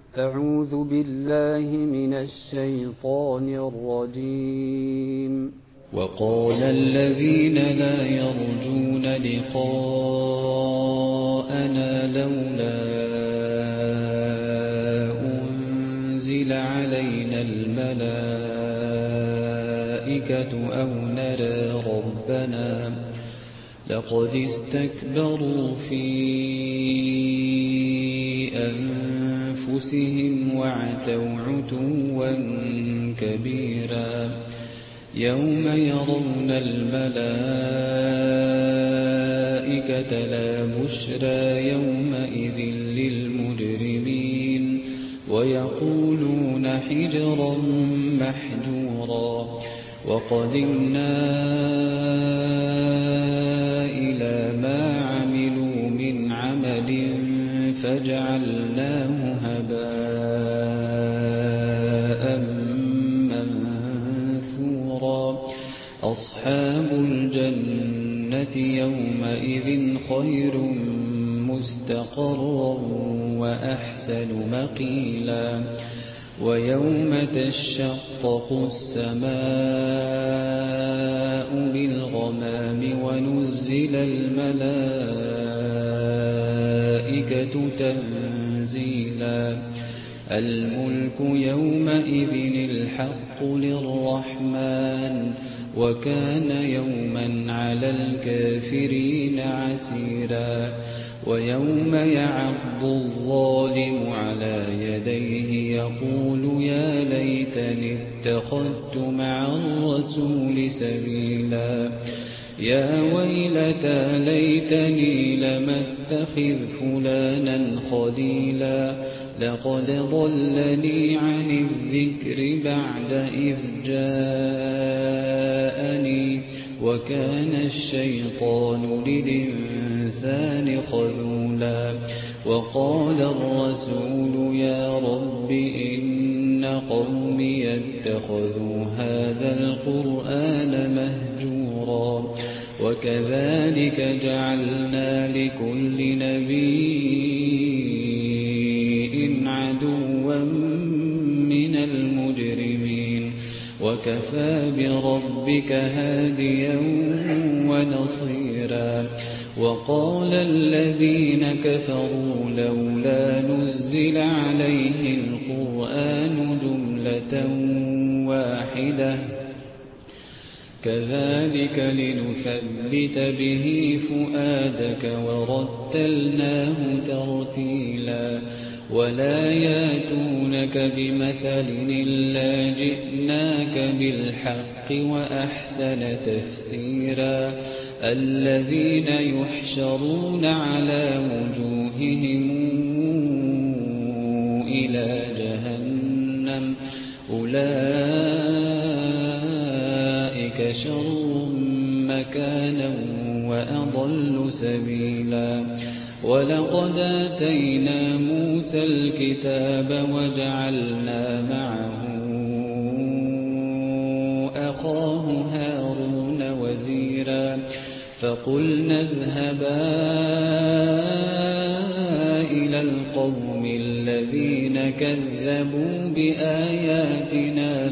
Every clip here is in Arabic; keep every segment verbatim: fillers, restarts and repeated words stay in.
أعوذ بالله من الشيطان الرجيم. وقال الذين لا يرجون لقاءنا لولا أنزل علينا الملائكة أو نرى ربنا لقد استكبروا في أنفسهم وعتوا عتوا كبيرا يوم يرون الملائكة لا بشرى يومئذ للمجرمين ويقولون حجرا محجورا وقدمنا إلى ما عملوا من عمل فجعلناه هباء منثورا أصحاب الجنة يومئذ خير مستقرا وأحسن مقيلا ويوم تشقق السماء بالغمام ونزل الملائكة تنزيلا الملك يومئذ الحق للرحمن وكان يوما على الكافرين عسيرا ويوم يعض الظالم على يديه يقول يا ليتني اتخذت مع الرسول سبيلا يا ويلتى ليتني لم اتخذ فلانا خليلا لقد ضلني عن الذكر بعد إذ جاءني وكان الشيطان للإنسان خذولا وقال الرسول يا رب إن قومي اتخذوا هذا القرآن مهجورا وكذلك جعلنا لكل نبي عدوا من المجرمين وكفى بربك هاديا ونصيرا وقال الذين كفروا لولا نزل عليه القرآن جملة واحدة كذلك لنثبت به فؤادك ورتلناه ترتيلا ولا ياتونك بمثل إلا جئناك بالحق وأحسن تفسيرا الذين يحشرون على وجوههم إلى جهنم أولئك شر مكانا وأضل سبيلا ولقد آتينا موسى الكتاب وجعلنا معه أخاه هارون وزيرا فقلنا اذهبا إلى القوم الذين كذبوا بآياتنا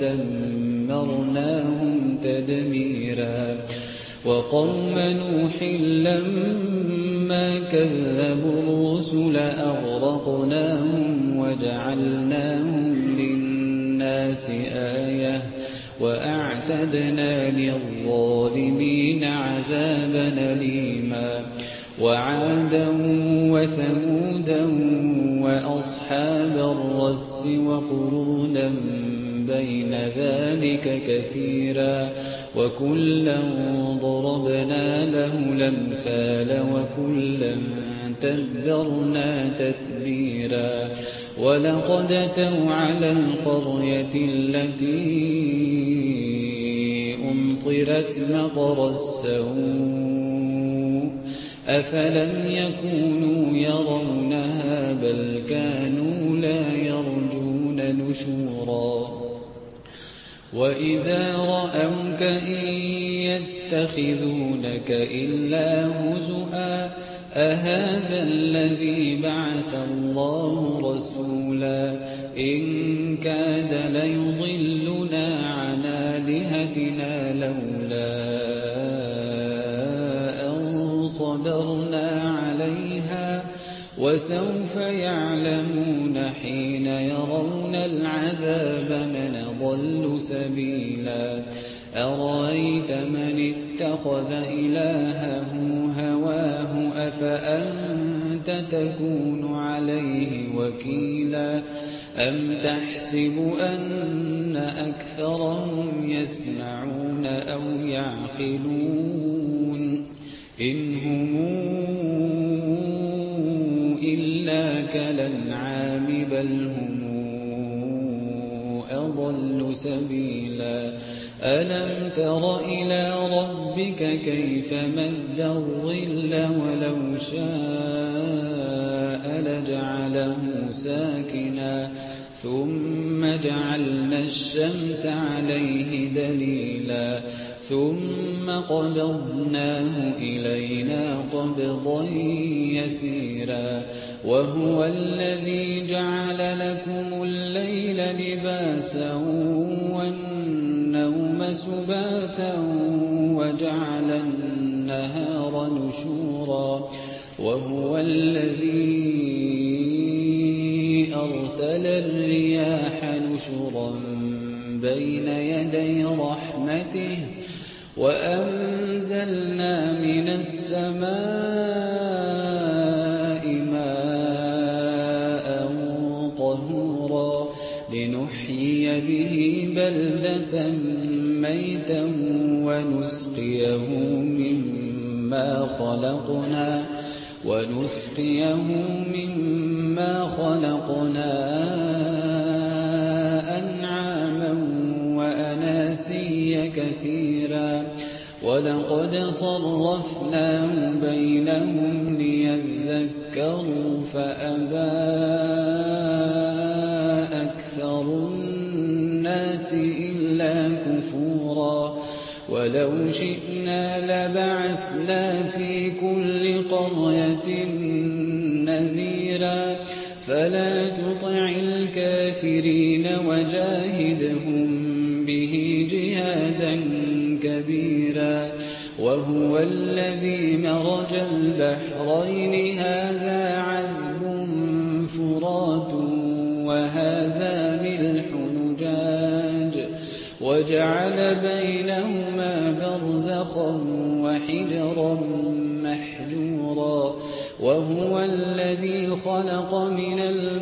فدمرناهم تدميرا وقوم نوح لما كذبوا الرسل أغرقناهم وجعلناهم للناس آية وأعتدنا للظالمين عذابا أليما وعادا وثمودا وأصحاب الرس وقرونا بين ذلك كثيرا وكلا ضربنا له الأمثال وكلا تبرنا تتبيرا ولقد أتوا على القرية التي أمطرت مطر السوء أفلم يكونوا يرونها بل كانوا لا يرجون نشورا وإذا رأوك إن يتخذونك إلا هزؤا أهذا الذي بعث الله رسولا إن كاد ليضلنا عن آلهتنا لولا أن صبرنا عليها وسوف يعلمون حين يرون العذاب من ضل سبيلا أرأيت من اتخذ إلهه هواه أفأنت تكون عليه وكيلا أم تحسب أن أكثرهم يسمعون أو يعقلون إن هم إلا كالأنعام بل هم أضل سبيلا ألم تر إلى ربك كيف مد الظل ولو شاء لجعله ساكنا ثم جعلنا الشمس عليه دليلا ثم قبضناه إلينا قبضا يسيرا وهو الذي جعل لكم الليل لباسا والنوم سباتا وجعل النهار نشورا وهو الذي أرسل الرياح نشرا بين يدي رحمته وأنزلنا من السماء ماء طهورا لنحيي به بلدة ميتا ونسقيه مما خلقنا ونسقيه مما خلقنا أنعاما وأناسيا كثيرا ولقد صرفناه بينهم ليذكروا فأبى أكثر الناس إلا كفورا ولو شئنا لبعثنا في كل قرية نذيرا فلا تطع الكافرين وجاهدهم به جهادا كبيرا وهو الذي مرج البحرين هذا عذب فرات وهذا ملح نجاج وجعل بينهما برزخا وحجرا محجورا وهو الذي خلق من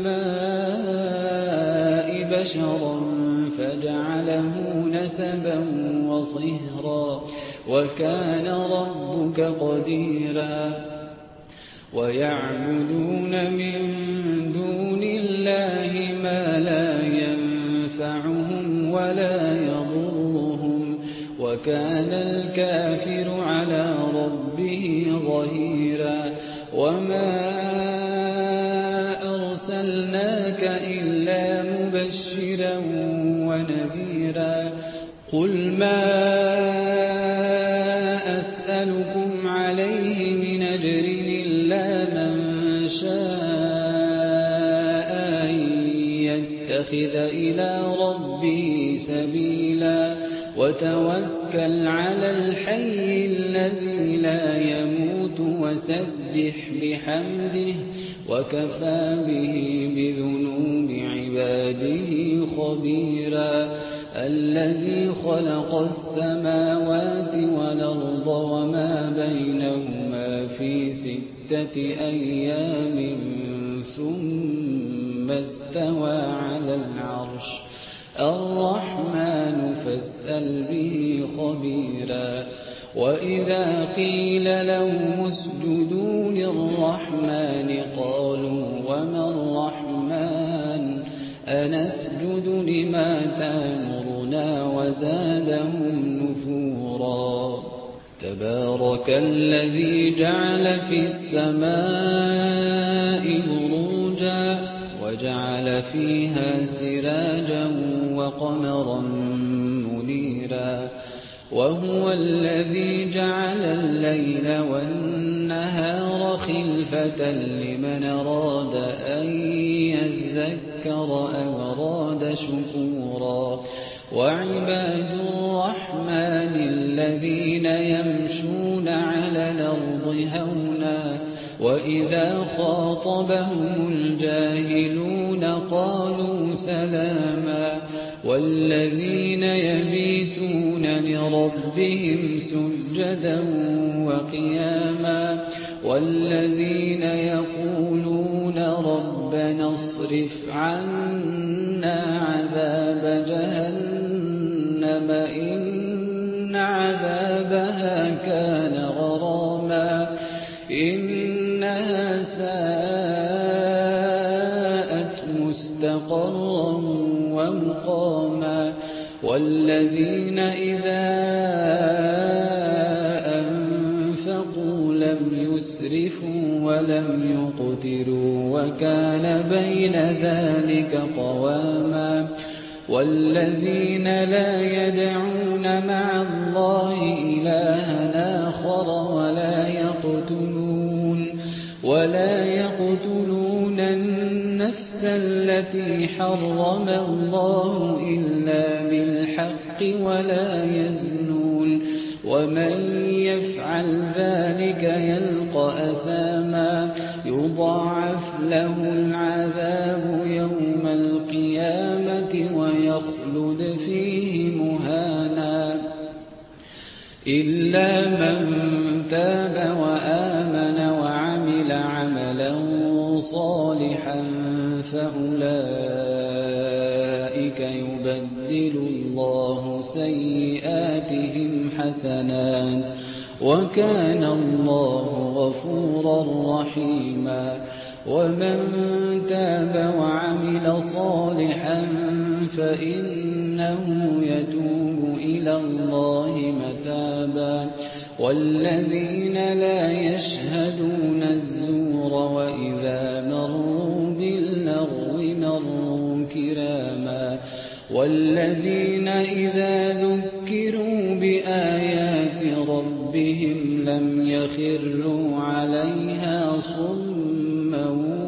الماء بشرا فجعله نسبا وصهرا وكان ربك قديرا ويعبدون من دون الله ما لا ينفعهم ولا يضرهم وكان الكافر على ربه ظهيرا وما أرسلناك إلا مبشرا ونذيرا قل ما أسألكم عليه من أجر إلا من شاء أن يتخذ إلى ربه سبيلا وتوكل على الحي الذي لا يموت وسبح بحمده وكفى به بذنوب عباده خبيرا الذي خلق السماوات والأرض وما بينهما في ستة أيام ثم استوى على العرش الرحمن فاسأل به خبيرا وإذا قيل لهم اسجدوا للرحمن قالوا وما الرحمن أنسجد لما تأمرنا وزادهم نفورا تبارك الذي جعل في السماء بروجا وجعل فيها سراجا وقمرا منيرا وهو الذي جعل الليل والنهار النهار خلفة لمن أراد أن يذكر أو أراد شكورا وعباد الرحمن الذين يمشون على الأرض هونا وإذا خاطبهم الجاهلون قالوا سلاما والذين يبيتون لربهم سجدا وقياما والذين يقولون ربنا اصرف عنا عذاب جهنم إن عذابها كان غراما إنها ساءت مستقرا ومقاما والذين إذا أنفقوا لم يسرفوا ولم يقتروا وكان بين ذلك قواما والذين لا يدعون مع الله إلها آخر ولا يقتلون ولا يقتلون النفس التي حرم الله إلا بالحق ولا يزنون ومن يفعل ذلك يلقى أثاما يضاعف له العذاب يوم القيامة ويخلد فيه مهانا إلا من تاب وآمن وعمل عملا صالحا فأولئك يبدل الله سيئاتهم حسنات وكان الله غفورا رحيما ومن تاب وعمل صالحا فإنه يتوب إلى الله متابا والذين لا يشهدون الزور وإذا مروا باللغو مروا كراما والذين إذا ذكروا بآيات ربهم لم يخروا عليها صما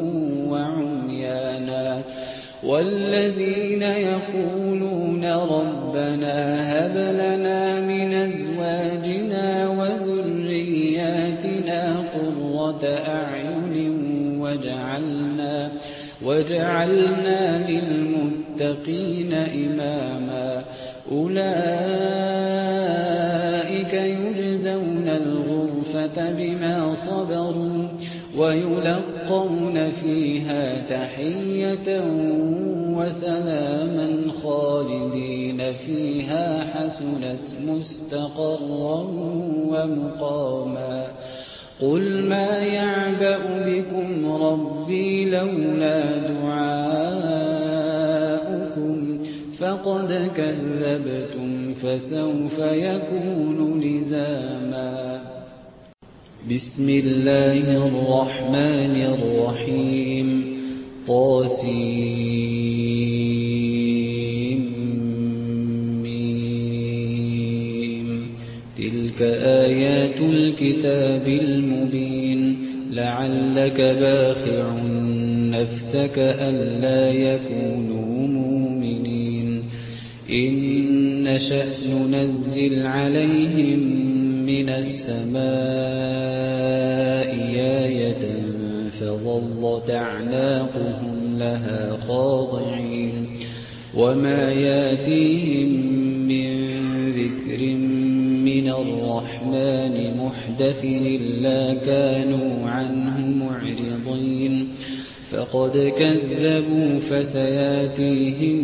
وعميانا والذين يقولون ربنا هب لنا من أزواجنا وذرياتنا قرة أعين واجعلنا واجعلنا للمتقين إماما أولئك يجزون الغرفة بما صبروا ويلقون فيها تحية وسلاما خالدين فيها حسنت مستقرا ومقاما قل ما يعبأ بكم ربي لولا دعاؤكم فقد كذبتم فسوف يكون لزاما بسم الله الرحمن الرحيم طاسيم ميم تلك آيات الكتاب المبين لعلك باخع نفسك ألا يكونوا مؤمنين إن نشأ ننزل عليهم من السماء آية فظلت أعناقهم لها خاضعين وما ياتيهم من ذكر من الرحمن محدث إلا كانوا عنه معرضين فقد كذبوا فسياتيهم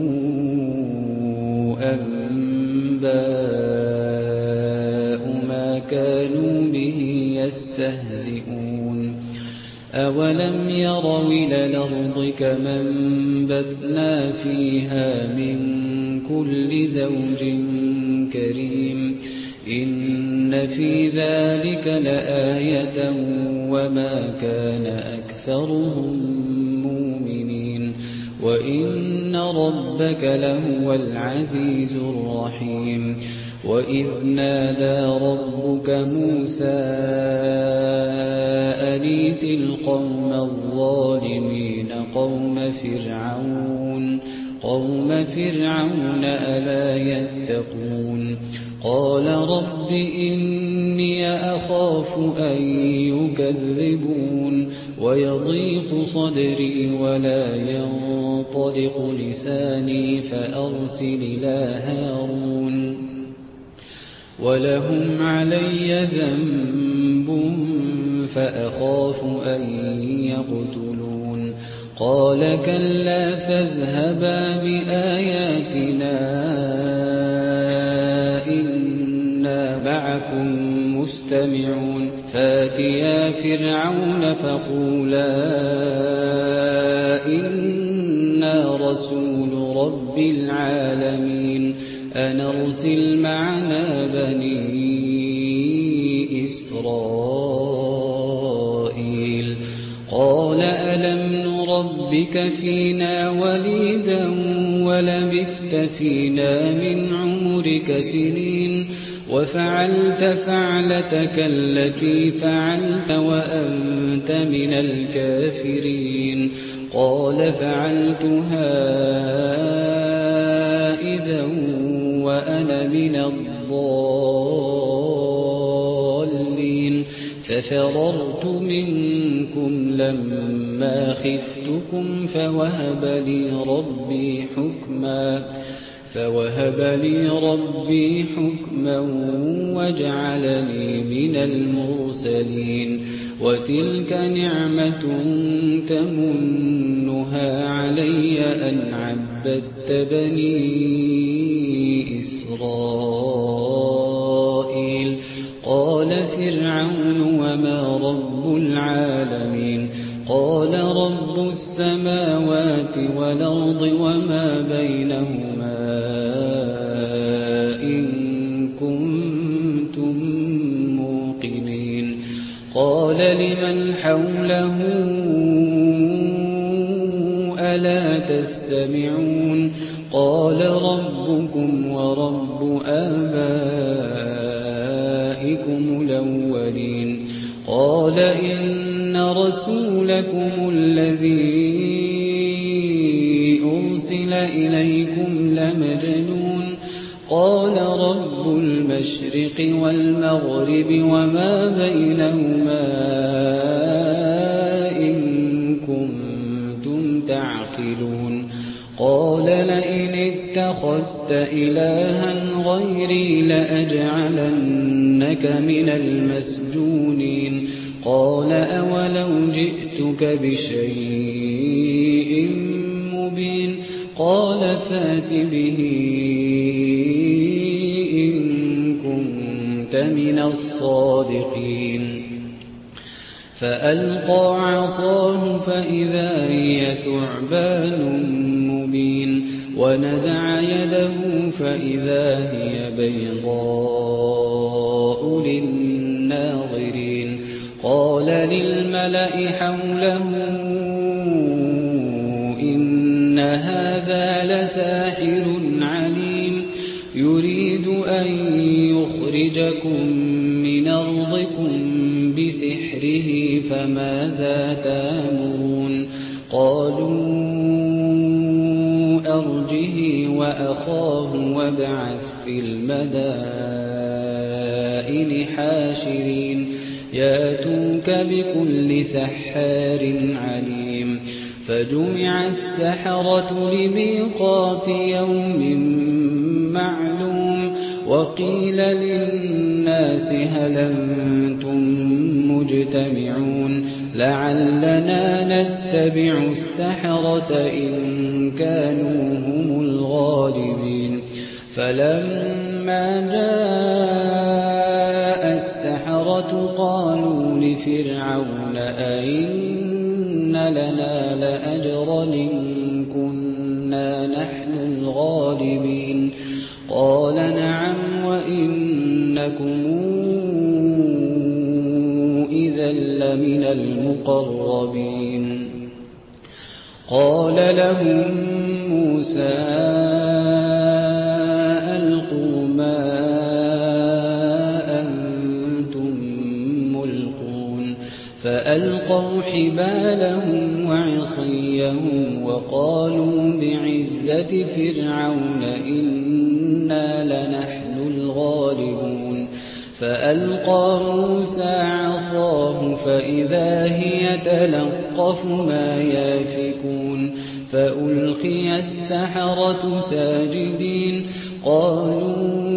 أنباء ما كانوا به يستهزئون أولم يروا إلى الأرض كما انبتنا فيها من كل زوج كريم إن في ذلك لآية وما كان أكثرهم مؤمنين وإن ربك لهو العزيز الرحيم وإذ نادى ربك موسى أن ائت القوم الظالمين قوم فرعون قوم فرعون ألا يتقون قال رب إني أخاف أن يكذبون ويضيق صدري ولا ينطلق لساني فأرسل إلى هارون ولهم علي ذنب فأخاف أن يقتلون قال كلا فاذهبا بآياتنا إنا معكم مستمعون فاتيا فرعون فقولا إنا رسول رب العالمين أن أرسل معنا بني إسرائيل قال ألم نربك فينا وليدا ولبثت فينا من عمرك سنين وفعلت فعلتك التي فعلت وأنت من الكافرين قال فعلتها إذا وأنا من الضالين ففررت منكم لما خفتكم فوهب لي ربي حكما فوهب لي ربي حكما وجعلني من المرسلين وتلك نعمة تمنها علي أن عبدت بني إسرائيل قال فرعون وما رب العالمين قال رب السماوات والأرض وما بينهما إن كنتم موقنين قال لمن حوله ألا تستمعون قال ربكم ورب آبائكم الأولين قال إن رسولكم الذي أرسل إليكم لمجنون قال رب المشرق والمغرب وما بينهما إن كنتم تعقلون قال لئن اتخذت إلها غيري لأجعلنك من المسجونين قال أولو جئتك بشيء مبين قال فات به إن كنت من الصادقين فألقى عصاه فإذا هي ثعبان مبين ونزع يده فإذا هي بيضاء للناظرين قال للملأ حوله إن هذا لساحر عليم يريد أن يخرجكم من أرضكم بسحره فماذا تأمرون قالوا أرجه وأخاه وابعث في المدائن حاشرين ياتوك بكل سحار عليم فجمع السحرة لميقات يوم معلوم وقيل للناس هل أنتم مجتمعون لعلنا نتبع السحرة إن كانوا هم الغالبين فلما جاء السحرة قالوا لفرعون أئن لنا لأجرا إن كنا نحن الغالبين قال نعم وإنكم إذا لمن المقربين قال لهم موسى ألقوا ما فألقوا حبالهم وعصيهم وقالوا بعزة فرعون إنا لنحن الغالبون فألقى موسى عصاه فإذا هي تلقف ما يافكون فألقي السحرة ساجدين قالوا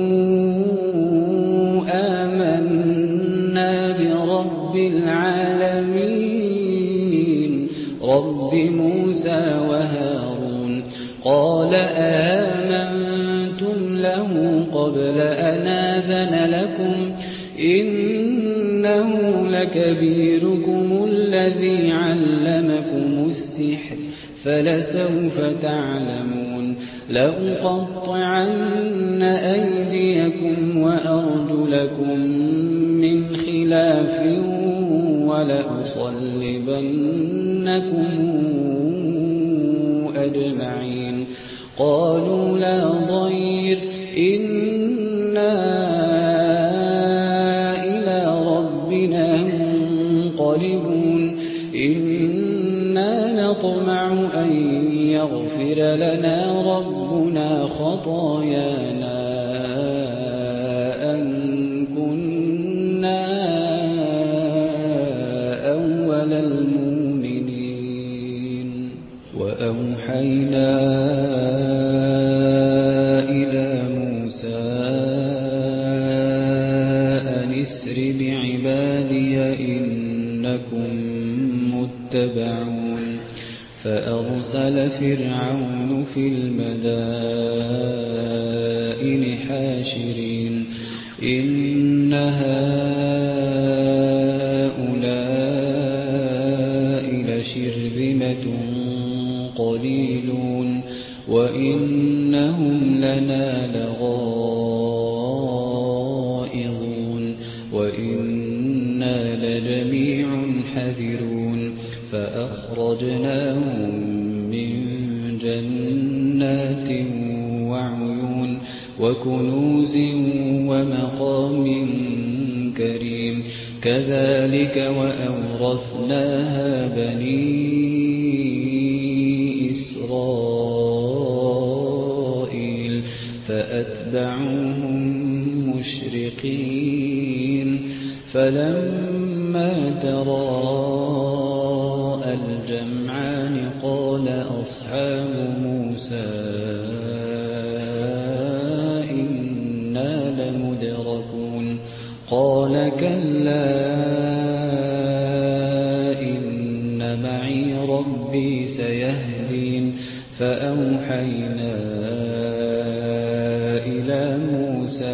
آمنا برب العالمين رب موسى وهارون قال آمنتم له قبل أن آذن لكم إنه لكبيركم الذي علمكم السحر فلسوف تعلمون لأقطعن أيديكم وأرجلكم من خلاف ولأصلبنكم أجمعين قالوا لا ضير إنا إلى ربنا منقلبون إنا نطمع أن يغفر لنا ربنا خطايانا أن كنا أول المؤمنين وأوحينا إلى موسى أن اسر بعبادي إنكم متبعون فأرسل فرعون في المدائن حاشرين إن هؤلاء لشرذمة قليلون وإنهم لنا لغائظون وإنا لجميع حذرون فأخرجناهم من جنات وعيون وكنوز ومقام كريم كذلك وأورثناها بني إسرائيل فأتبعوهم مشرقين فلما تراءى الجمعان قال أصحاب موسى إنا لمدركون قال كلا إن معي ربي سيهدين فأوحينا إلى موسى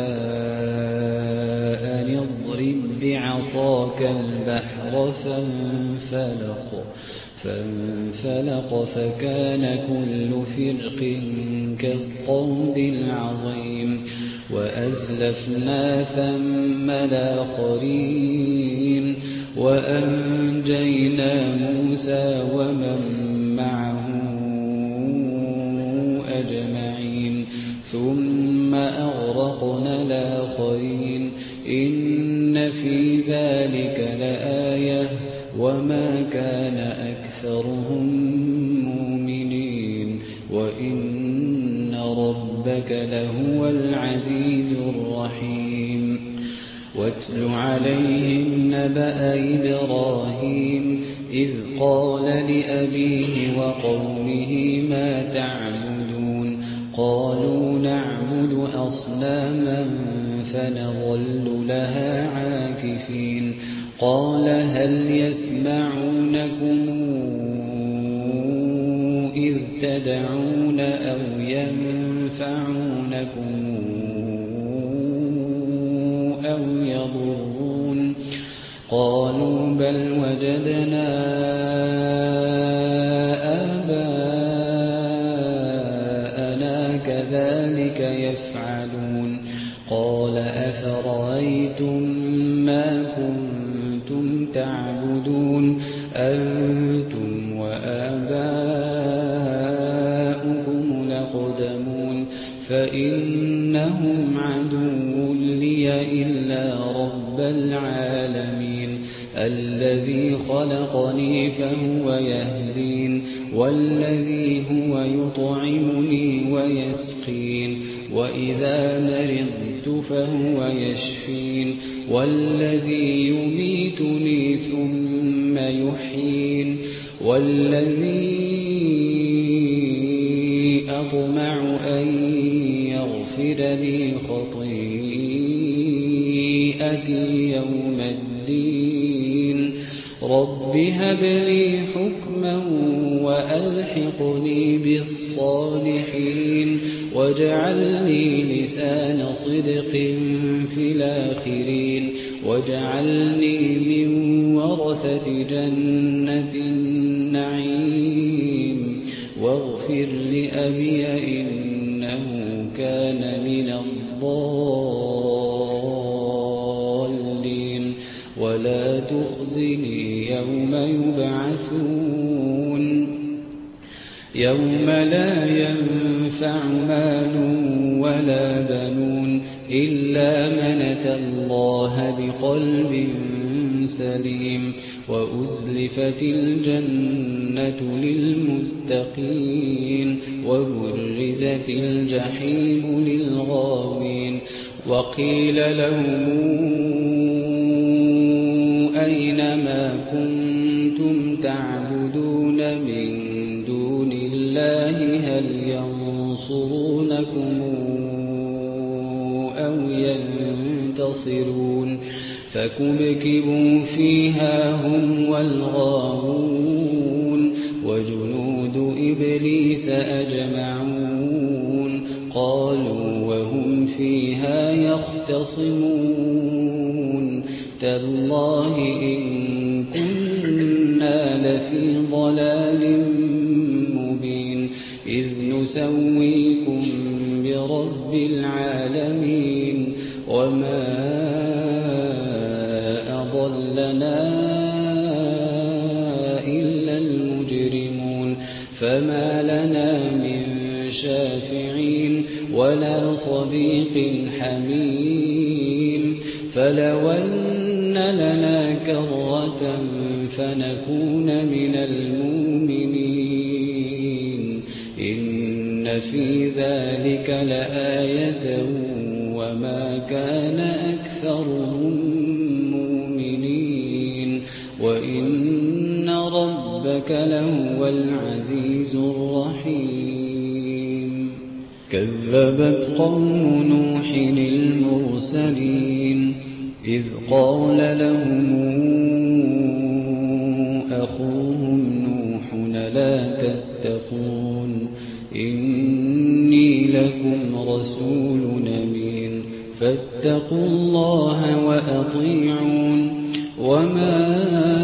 أن اضرب بعصاك البحر فانفلق فانفلق فكان كل فرق كالطود العظيم وأزلفنا ثم الآخرين وأنجينا موسى ومن معه أجمعين ثم أغرقنا الآخرين إن في ذلك لآية وما كان أكثرهم مؤمنين وإن ربك لهو العزيز الرحيم واتل عليهم نبأ إبراهيم إذ قال لأبيه وقومه ما تعبدون قالوا نعبد أصناما فنظل لها عاكفين قال هل يسمعونكم إذ تدعون أو ينفعونكم أو يضرون قالوا بل وجدنا آباءنا كذلك يفعلون قال أفرأيتم ما كنتم تعبدون أنتم وآباؤكم الأقدمون فإنهم عدو لي إلا رب العالمين الذي خلقني فهو يهدين والذي هو يطعمني ويسقين وإذا مرضت فهو يشفين والذي يميتني ثم يحيين والذي أطمع أن يغفر لي خطيئتي يوم الدين رب هب لي حكما وألحقني بالصالحين واجعلني لسان صدق في الآخرين واجعلني من ورثة جنة النعيم واغفر لأبي إنه كان من الضالين ولا تخزني يوم يبعثون يوم لا ينفع مال ولا بنون إلا من أتى الله بقلب سليم وأزلفت الجنة للمتقين وبرزت الجحيم للغاوين وقيل لهم أين ما كنتم تعبدون من دون الله هل ينصرونكم أو ينتصرون فكبكبوا فيها هم والغاوون وجنود إبليس أجمعون قالوا وهم فيها يختصمون تالله إن كنا لفي ضلال مبين إذ نسويكم برب العالمين وما أضلنا إلا المجرمون فما لنا من شافعين ولا صديق حميم فلو أن لنا كرة فنكون من المؤمنين إن في ذلك لآية وما كان أكثرهم مؤمنين وإن ربك لهو العزيز الرحيم كذبت قوم نوح المرسلين إذ قال لهم أخوهم نوح لا تتقون إني لكم رسول أمين فاتقوا الله وأطيعون وما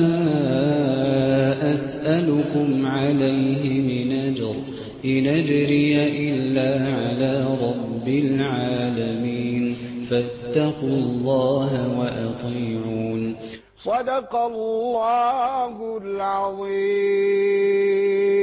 أسألكم عليه من أجر إن أجري إلا على رب العالمين فاتقوا الله وأطيعون صدق الله العظيم.